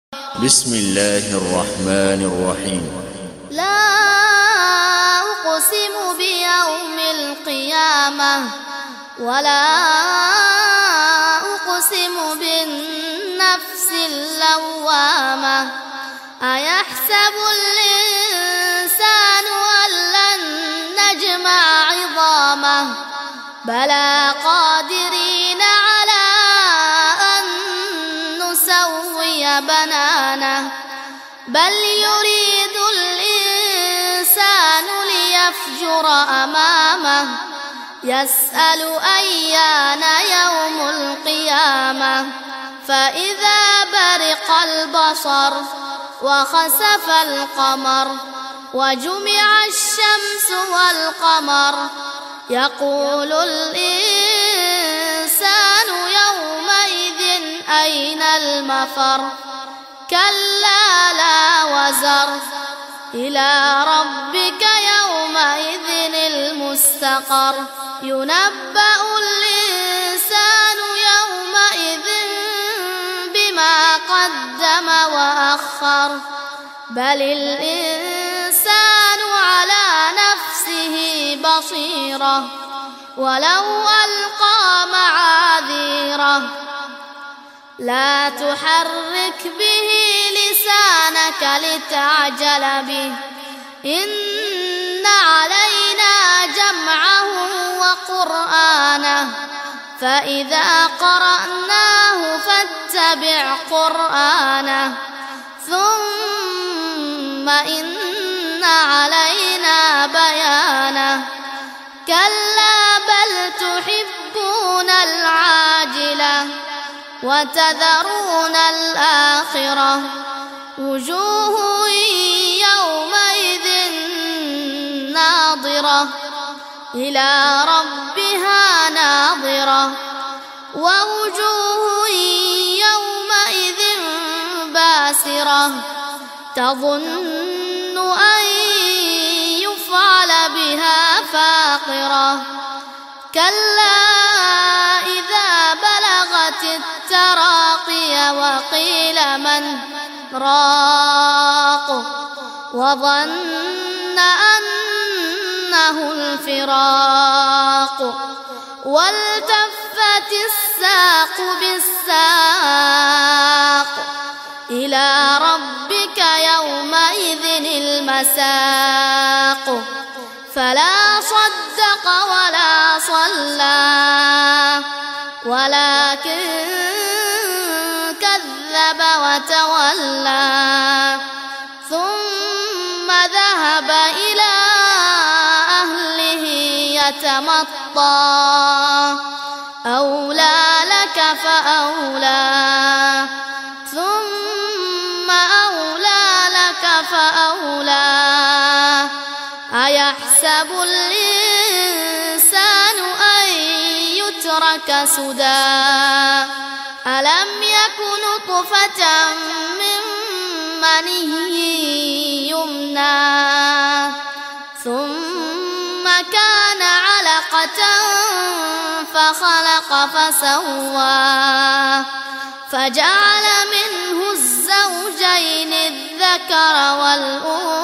بسم الله الرحمن الرحيم. لا أقسم بيوم القيامة ولا أقسم بالنفس اللوامة أيحسب الإنسان أن لن نجمع عظامه بلى قادرين على أن نسوي بنانه بل يريد الإنسان ليفجر أمامه يسأل أيان يوم القيامة فإذا برق البصر وخسف القمر وجمع الشمس والقمر يقول الإنسان يومئذ أين المفر كلا لا وزر إلى ربك يومئذ المستقر ينبأ الإنسان يومئذ بما قدم وأخر بل الإنسان على نفسه بصيرة ولو ألقى معاذيره لا تحرك به لسانك لتعجل به إن علينا جمعه وقرآنه فإذا قرأناه فاتبع قرآنه ثم إن علينا بيانه كلا بل تحبون العاجلة وتذرون الآخرة وجوه يومئذ ناظرة إلى ربها ناظرة ووجوه يومئذ باسرة تظن أن يفعل بها فاقرة كلا إذا بلغت التراقي وقيل من راق وظن أنه الفراق والتفت الساق بالساق إلى ربك يومئذ المساق فلا صدق ولا صلى ولكن كذب وتولى ثم ذهب إلى أهله يتمطى أولى لك فأولى ثم أولى لك فأولى أيحسب الإنسان أن يترك سدى ألم يك نطفة من مني يمنى ثم كان علقة فخلق فسوى فجعل منه الزوجين الذكر والأنثى